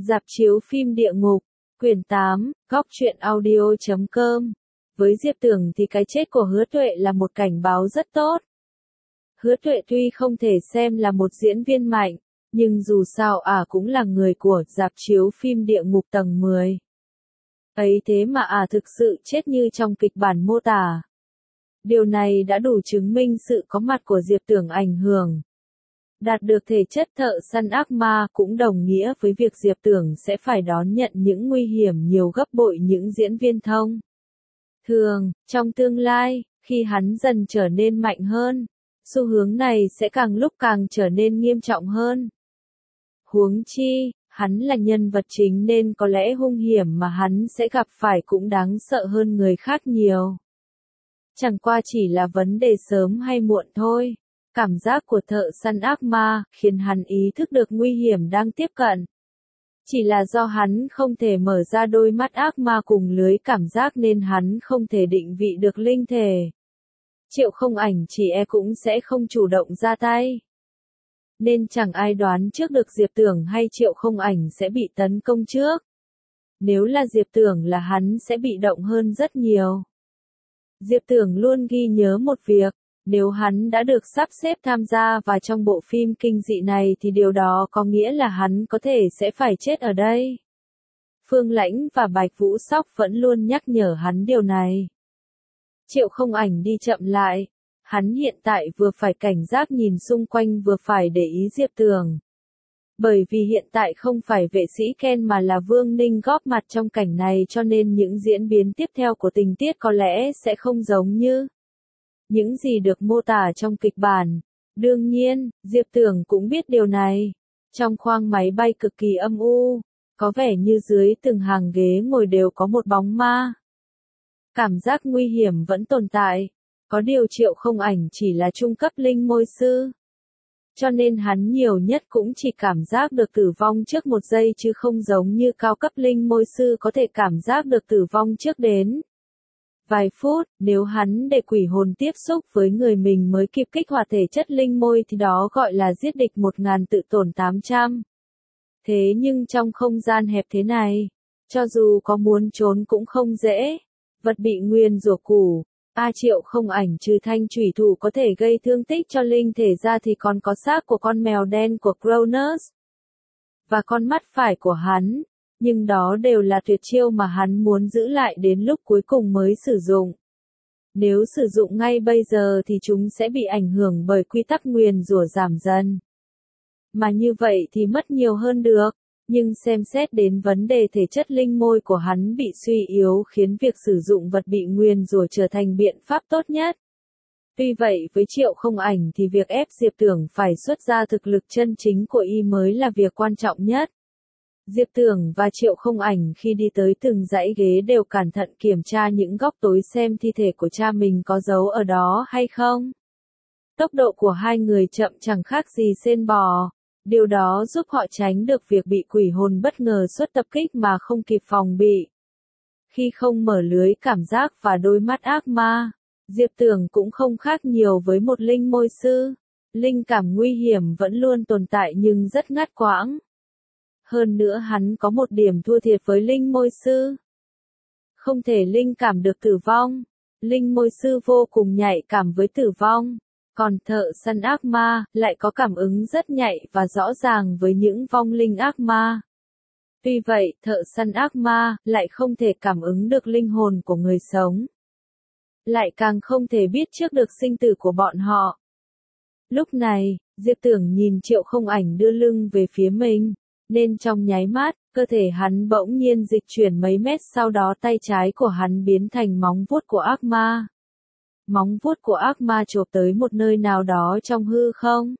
Rạp chiếu phim Địa Ngục, quyển 8, góc truyện audio.com. Với Diệp Tưởng thì cái chết của Hứa Tuệ là một cảnh báo rất tốt. Hứa Tuệ tuy không thể xem là một diễn viên mạnh, nhưng dù sao cũng là người của rạp chiếu phim Địa Ngục tầng 10. Ấy thế mà thực sự chết như trong kịch bản mô tả. Điều này đã đủ chứng minh sự có mặt của Diệp Tưởng ảnh hưởng. Đạt được thể chất thợ săn ác ma cũng đồng nghĩa với việc Diệp Tưởng sẽ phải đón nhận những nguy hiểm nhiều gấp bội những diễn viên thông thường. Trong tương lai, khi hắn dần trở nên mạnh hơn, xu hướng này sẽ càng lúc càng trở nên nghiêm trọng hơn. Huống chi, hắn là nhân vật chính nên có lẽ hung hiểm mà hắn sẽ gặp phải cũng đáng sợ hơn người khác nhiều. Chẳng qua chỉ là vấn đề sớm hay muộn thôi. Cảm giác của thợ săn ác ma khiến hắn ý thức được nguy hiểm đang tiếp cận. Chỉ là do hắn không thể mở ra đôi mắt ác ma cùng lưới cảm giác nên hắn không thể định vị được linh thể. Triệu Không Ảnh chỉ cũng sẽ không chủ động ra tay. Nên chẳng ai đoán trước được Diệp Tưởng hay Triệu Không Ảnh sẽ bị tấn công trước. Nếu là Diệp Tưởng là hắn sẽ bị động hơn rất nhiều. Diệp Tưởng luôn ghi nhớ một việc. Nếu hắn đã được sắp xếp tham gia vào trong bộ phim kinh dị này thì điều đó có nghĩa là hắn có thể sẽ phải chết ở đây. Phương Lãnh và Bạch Vũ Sóc vẫn luôn nhắc nhở hắn điều này. Triệu Không Ảnh đi chậm lại. Hắn hiện tại vừa phải cảnh giác nhìn xung quanh vừa phải để ý Diệp Tưởng. Bởi vì hiện tại không phải vệ sĩ Ken mà là Vương Ninh góp mặt trong cảnh này cho nên những diễn biến tiếp theo của tình tiết có lẽ sẽ không giống như những gì được mô tả trong kịch bản. Đương nhiên, Diệp Tưởng cũng biết điều này. Trong khoang máy bay cực kỳ âm u, có vẻ như dưới từng hàng ghế ngồi đều có một bóng ma. Cảm giác nguy hiểm vẫn tồn tại. Có điều Triệu Không Ảnh chỉ là trung cấp linh môi sư. Cho nên hắn nhiều nhất cũng chỉ cảm giác được tử vong trước một giây chứ không giống như cao cấp linh môi sư có thể cảm giác được tử vong trước đến vài phút. Nếu hắn để quỷ hồn tiếp xúc với người mình mới kịp kích hoạt thể chất linh môi thì đó gọi là giết địch 1000 tự tổn 800. Thế nhưng trong không gian hẹp thế này, cho dù có muốn trốn cũng không dễ. Vật bị nguyền rủa củ. Triệu Không Ảnh trừ thanh chủy thủ có thể gây thương tích cho linh thể ra thì còn có xác của con mèo đen của Cronus. Và con mắt phải của hắn. Nhưng đó đều là tuyệt chiêu mà hắn muốn giữ lại đến lúc cuối cùng mới sử dụng. Nếu sử dụng ngay bây giờ thì chúng sẽ bị ảnh hưởng bởi quy tắc nguyền rủa giảm dần. Mà như vậy thì mất nhiều hơn được. Nhưng xem xét đến vấn đề thể chất linh môi của hắn bị suy yếu khiến việc sử dụng vật bị nguyền rủa trở thành biện pháp tốt nhất. Tuy vậy với Triệu Không Ảnh thì việc ép Diệp Tưởng phải xuất ra thực lực chân chính của y mới là việc quan trọng nhất. Diệp Tưởng và Triệu Không Ảnh khi đi tới từng dãy ghế đều cẩn thận kiểm tra những góc tối xem thi thể của cha mình có giấu ở đó hay không. Tốc độ của hai người chậm chẳng khác gì sên bò. Điều đó giúp họ tránh được việc bị quỷ hồn bất ngờ xuất tập kích mà không kịp phòng bị. Khi không mở lưới cảm giác và đôi mắt ác ma, Diệp Tưởng cũng không khác nhiều với một linh môi sư. Linh cảm nguy hiểm vẫn luôn tồn tại nhưng rất ngắt quãng. Hơn nữa hắn có một điểm thua thiệt với linh môi sư. Không thể linh cảm được tử vong. Linh môi sư vô cùng nhạy cảm với tử vong. Còn thợ săn ác ma lại có cảm ứng rất nhạy và rõ ràng với những vong linh ác ma. Tuy vậy, thợ săn ác ma lại không thể cảm ứng được linh hồn của người sống. Lại càng không thể biết trước được sinh tử của bọn họ. Lúc này, Diệp Tưởng nhìn Triệu Không Ảnh đưa lưng về phía mình, nên trong nháy mắt, cơ thể hắn bỗng nhiên dịch chuyển mấy mét sau đó tay trái của hắn biến thành móng vuốt của ác ma. Móng vuốt của ác ma chộp tới một nơi nào đó trong hư không.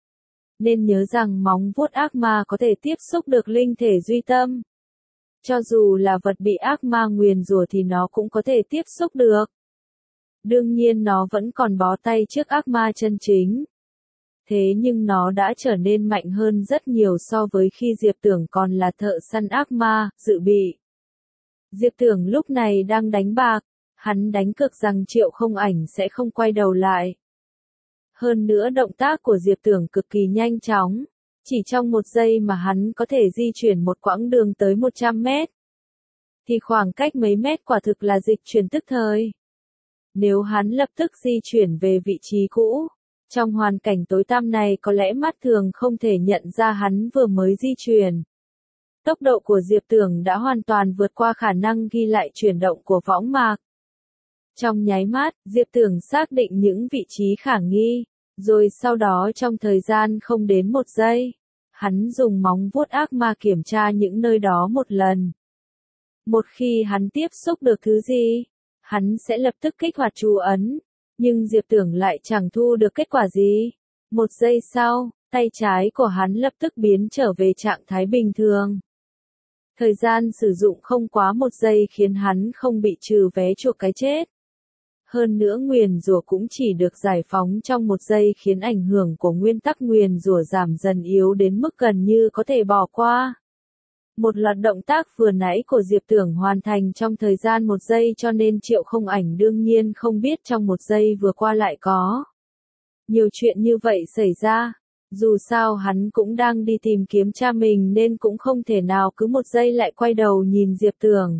Nên nhớ rằng móng vuốt ác ma có thể tiếp xúc được linh thể duy tâm. Cho dù là vật bị ác ma nguyền rủa thì nó cũng có thể tiếp xúc được. Đương nhiên nó vẫn còn bó tay trước ác ma chân chính. Thế nhưng nó đã trở nên mạnh hơn rất nhiều so với khi Diệp Tưởng còn là thợ săn ác ma, dự bị. Diệp Tưởng lúc này đang đánh bạc. Hắn đánh cược rằng Triệu Không Ảnh sẽ không quay đầu lại. Hơn nữa động tác của Diệp Tưởng cực kỳ nhanh chóng. Chỉ trong một giây mà hắn có thể di chuyển một quãng đường tới 100 mét. Thì khoảng cách mấy mét quả thực là dịch chuyển tức thời. Nếu hắn lập tức di chuyển về vị trí cũ, trong hoàn cảnh tối tăm này có lẽ mắt thường không thể nhận ra hắn vừa mới di chuyển. Tốc độ của Diệp Tưởng đã hoàn toàn vượt qua khả năng ghi lại chuyển động của võng mạc. Trong nháy mắt, Diệp Tưởng xác định những vị trí khả nghi, rồi sau đó trong thời gian không đến một giây, hắn dùng móng vuốt ác ma kiểm tra những nơi đó một lần. Một khi hắn tiếp xúc được thứ gì, hắn sẽ lập tức kích hoạt chú ấn, nhưng Diệp Tưởng lại chẳng thu được kết quả gì. Một giây sau, tay trái của hắn lập tức biến trở về trạng thái bình thường. Thời gian sử dụng không quá một giây khiến hắn không bị trừ vé chuộc cái chết. Hơn nữa nguyền rủa cũng chỉ được giải phóng trong một giây khiến ảnh hưởng của nguyên tắc nguyền rủa giảm dần yếu đến mức gần như có thể bỏ qua. Một loạt động tác vừa nãy của Diệp Tưởng hoàn thành trong thời gian một giây cho nên Triệu Không Ảnh đương nhiên không biết trong một giây vừa qua lại có nhiều chuyện như vậy xảy ra. Dù sao hắn cũng đang đi tìm kiếm cha mình nên cũng không thể nào cứ một giây lại quay đầu nhìn Diệp Tưởng.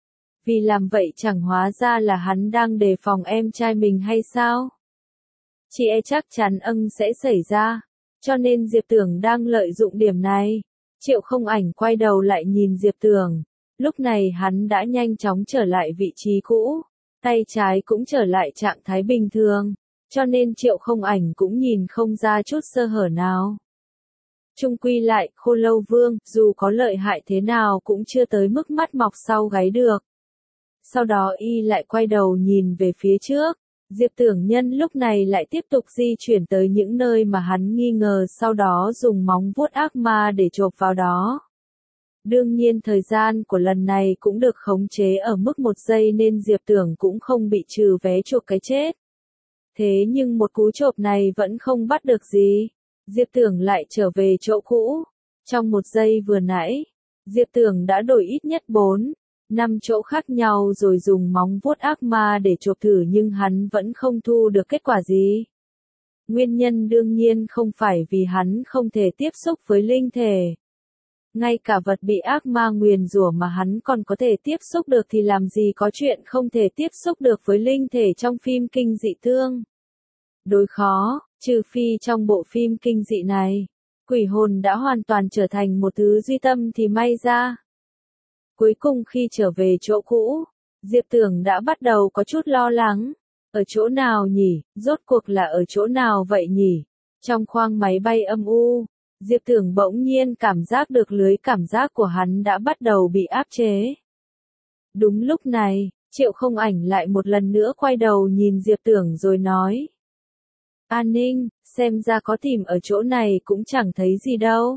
Vì làm vậy chẳng hóa ra là hắn đang đề phòng em trai mình hay sao? Chị chắc chắn sẽ xảy ra, cho nên Diệp Tưởng đang lợi dụng điểm này. Triệu Không Ảnh quay đầu lại nhìn Diệp Tưởng, lúc này hắn đã nhanh chóng trở lại vị trí cũ, tay trái cũng trở lại trạng thái bình thường, cho nên Triệu Không Ảnh cũng nhìn không ra chút sơ hở nào. Chung quy lại, Khô Lâu Vương, dù có lợi hại thế nào cũng chưa tới mức mắt mọc sau gáy được. Sau đó y lại quay đầu nhìn về phía trước, Diệp Tưởng nhân lúc này lại tiếp tục di chuyển tới những nơi mà hắn nghi ngờ sau đó dùng móng vuốt ác ma để chộp vào đó. Đương nhiên thời gian của lần này cũng được khống chế ở mức một giây nên Diệp Tưởng cũng không bị trừ vé chuộc cái chết. Thế nhưng một cú chộp này vẫn không bắt được gì. Diệp Tưởng lại trở về chỗ cũ. Trong một giây vừa nãy, Diệp Tưởng đã đổi ít nhất 4-5 chỗ khác nhau rồi dùng móng vuốt ác ma để chộp thử nhưng hắn vẫn không thu được kết quả gì. Nguyên nhân đương nhiên không phải vì hắn không thể tiếp xúc với linh thể. Ngay cả vật bị ác ma nguyền rủa mà hắn còn có thể tiếp xúc được thì làm gì có chuyện không thể tiếp xúc được với linh thể trong phim kinh dị tương. Đối khó, trừ phi trong bộ phim kinh dị này, quỷ hồn đã hoàn toàn trở thành một thứ duy tâm thì may ra. Cuối cùng khi trở về chỗ cũ, Diệp Tưởng đã bắt đầu có chút lo lắng. Ở chỗ nào nhỉ, rốt cuộc là ở chỗ nào vậy nhỉ? Trong khoang máy bay âm u, Diệp Tưởng bỗng nhiên cảm giác được lưới cảm giác của hắn đã bắt đầu bị áp chế. Đúng lúc này, Triệu Không Ảnh lại một lần nữa quay đầu nhìn Diệp Tưởng rồi nói. An Ninh, xem ra có tìm ở chỗ này cũng chẳng thấy gì đâu.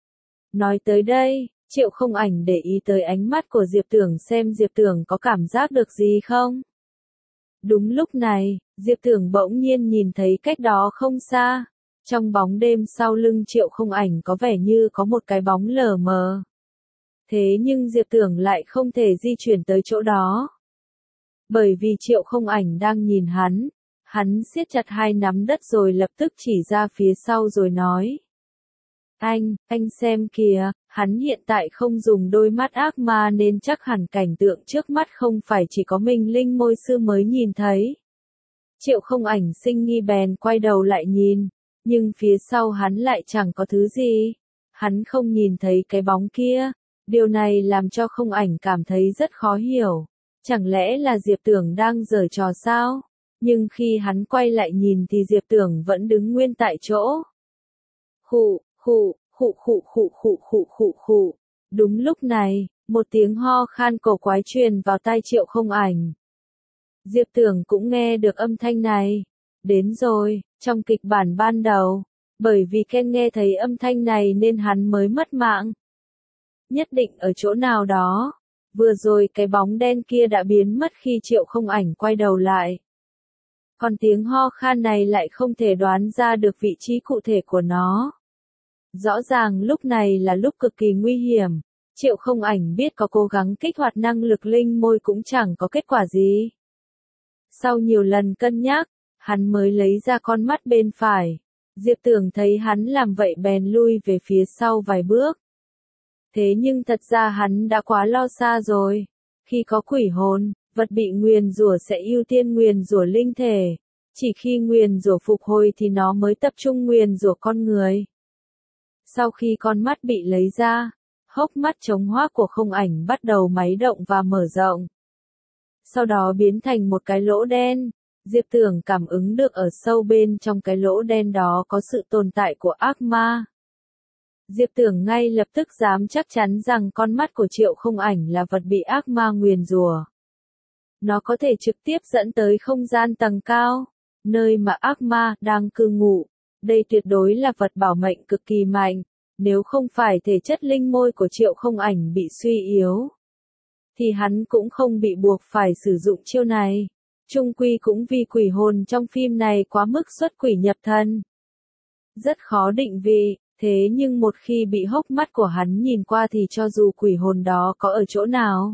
Nói tới đây, Triệu Không Ảnh để ý tới ánh mắt của Diệp Tưởng xem Diệp Tưởng có cảm giác được gì không. Đúng lúc này, Diệp Tưởng bỗng nhiên nhìn thấy cách đó không xa. Trong bóng đêm sau lưng Triệu Không Ảnh có vẻ như có một cái bóng lờ mờ. Thế nhưng Diệp Tưởng lại không thể di chuyển tới chỗ đó. Bởi vì Triệu Không Ảnh đang nhìn hắn siết chặt hai nắm đất rồi lập tức chỉ ra phía sau rồi nói. Anh xem kìa, hắn hiện tại không dùng đôi mắt ác ma nên chắc hẳn cảnh tượng trước mắt không phải chỉ có mình linh môi sư mới nhìn thấy. Triệu Không Ảnh sinh nghi bèn quay đầu lại nhìn, nhưng phía sau hắn lại chẳng có thứ gì. Hắn không nhìn thấy cái bóng kia, điều này làm cho Không Ảnh cảm thấy rất khó hiểu. Chẳng lẽ là Diệp Tưởng đang giở trò sao? Nhưng khi hắn quay lại nhìn thì Diệp Tưởng vẫn đứng nguyên tại chỗ. Khụ. Đúng lúc này, một tiếng ho khan cổ quái truyền vào tai Triệu Không Ảnh. Diệp Tưởng cũng nghe được âm thanh này. Đến rồi, trong kịch bản ban đầu, bởi vì Ken nghe thấy âm thanh này nên hắn mới mất mạng. Nhất định ở chỗ nào đó, vừa rồi cái bóng đen kia đã biến mất khi Triệu Không Ảnh quay đầu lại. Còn tiếng ho khan này lại không thể đoán ra được vị trí cụ thể của nó. Rõ ràng lúc này là lúc cực kỳ nguy hiểm, Triệu Không Ảnh biết có cố gắng kích hoạt năng lực linh môi cũng chẳng có kết quả gì. Sau nhiều lần cân nhắc, hắn mới lấy ra con mắt bên phải, Diệp Tưởng thấy hắn làm vậy bèn lui về phía sau vài bước. Thế nhưng thật ra hắn đã quá lo xa rồi. Khi có quỷ hồn, vật bị nguyền rủa sẽ ưu tiên nguyền rủa linh thể. Chỉ khi nguyền rủa phục hồi thì nó mới tập trung nguyền rủa con người. Sau khi con mắt bị lấy ra, hốc mắt trống hoác của không ảnh bắt đầu máy động và mở rộng. Sau đó biến thành một cái lỗ đen. Diệp Tưởng cảm ứng được ở sâu bên trong cái lỗ đen đó có sự tồn tại của ác ma. Diệp Tưởng ngay lập tức dám chắc chắn rằng con mắt của Triệu Không Ảnh là vật bị ác ma nguyền rủa. Nó có thể trực tiếp dẫn tới không gian tầng cao, nơi mà ác ma đang cư ngụ. Đây tuyệt đối là vật bảo mệnh cực kỳ mạnh, nếu không phải thể chất linh môi của Triệu Không Ảnh bị suy yếu, thì hắn cũng không bị buộc phải sử dụng chiêu này. Chung quy cũng vì quỷ hồn trong phim này quá mức xuất quỷ nhập thần. Rất khó định vị, thế nhưng một khi bị hốc mắt của hắn nhìn qua thì cho dù quỷ hồn đó có ở chỗ nào,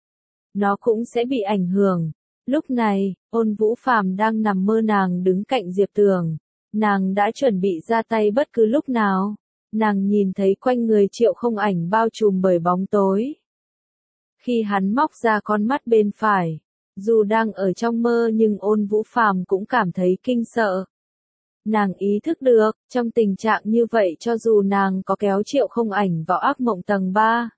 nó cũng sẽ bị ảnh hưởng. Lúc này, Ôn Vũ Phàm đang nằm mơ, nàng đứng cạnh Diệp Tưởng. Nàng đã chuẩn bị ra tay bất cứ lúc nào. Nàng nhìn thấy quanh người Triệu Không Ảnh bao trùm bởi bóng tối. Khi hắn móc ra con mắt bên phải, dù đang ở trong mơ nhưng Ôn Vũ Phàm cũng cảm thấy kinh sợ. Nàng ý thức được, trong tình trạng như vậy cho dù nàng có kéo Triệu Không Ảnh vào ác mộng tầng 3,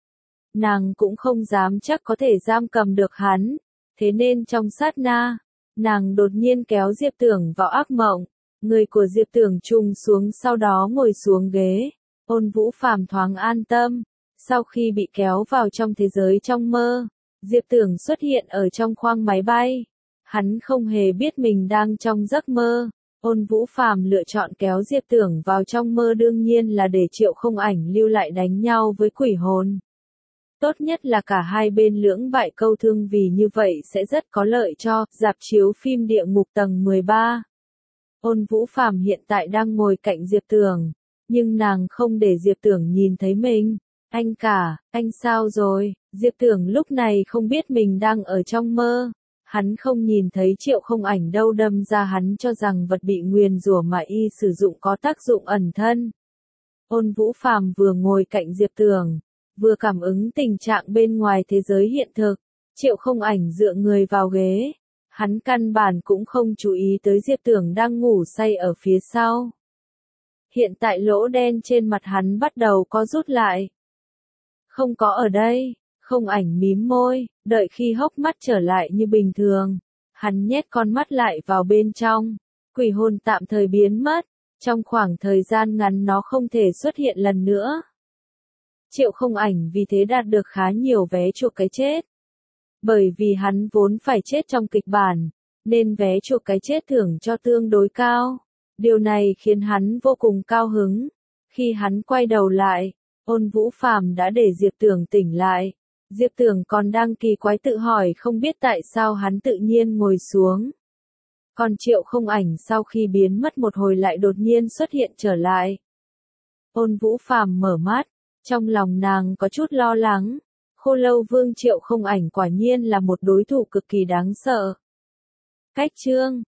nàng cũng không dám chắc có thể giam cầm được hắn. Thế nên trong sát na, nàng đột nhiên kéo Diệp Tưởng vào ác mộng. Người của Diệp Tưởng trùng xuống sau đó ngồi xuống ghế. Ôn Vũ Phàm thoáng an tâm. Sau khi bị kéo vào trong thế giới trong mơ, Diệp Tưởng xuất hiện ở trong khoang máy bay. Hắn không hề biết mình đang trong giấc mơ. Ôn Vũ Phàm lựa chọn kéo Diệp Tưởng vào trong mơ đương nhiên là để Triệu Không Ảnh lưu lại đánh nhau với quỷ hồn. Tốt nhất là cả hai bên lưỡng bại câu thương, vì như vậy sẽ rất có lợi cho rạp chiếu phim Địa Ngục tầng 13. Ôn Vũ Phàm hiện tại đang ngồi cạnh Diệp Tưởng, nhưng nàng không để Diệp Tưởng nhìn thấy mình. Anh cả, anh sao rồi? Diệp Tưởng lúc này không biết mình đang ở trong mơ. Hắn không nhìn thấy Triệu Không Ảnh đâu, đâm ra hắn cho rằng vật bị nguyền rủa mà y sử dụng có tác dụng ẩn thân. Ôn Vũ Phàm vừa ngồi cạnh Diệp Tưởng, vừa cảm ứng tình trạng bên ngoài thế giới hiện thực. Triệu Không Ảnh dựa người vào ghế. Hắn căn bản cũng không chú ý tới Diệp Tưởng đang ngủ say ở phía sau. Hiện tại lỗ đen trên mặt hắn bắt đầu co rút lại. Không có ở đây. Không Ảnh mím môi, đợi khi hốc mắt trở lại như bình thường. Hắn nhét con mắt lại vào bên trong. Quỷ hồn tạm thời biến mất. Trong khoảng thời gian ngắn nó không thể xuất hiện lần nữa. Triệu Không Ảnh vì thế đạt được khá nhiều vé chuộc cái chết. Bởi vì hắn vốn phải chết trong kịch bản, nên vé chuộc cái chết thưởng cho tương đối cao. Điều này khiến hắn vô cùng cao hứng. Khi hắn quay đầu lại, Ôn Vũ Phàm đã để Diệp Tưởng tỉnh lại. Diệp Tưởng còn đang kỳ quái tự hỏi không biết tại sao hắn tự nhiên ngồi xuống. Còn Triệu Không Ảnh sau khi biến mất một hồi lại đột nhiên xuất hiện trở lại. Ôn Vũ Phàm mở mắt, trong lòng nàng có chút lo lắng. Khô Lâu Vương Triệu Không Ảnh quả nhiên là một đối thủ cực kỳ đáng sợ. Cách chương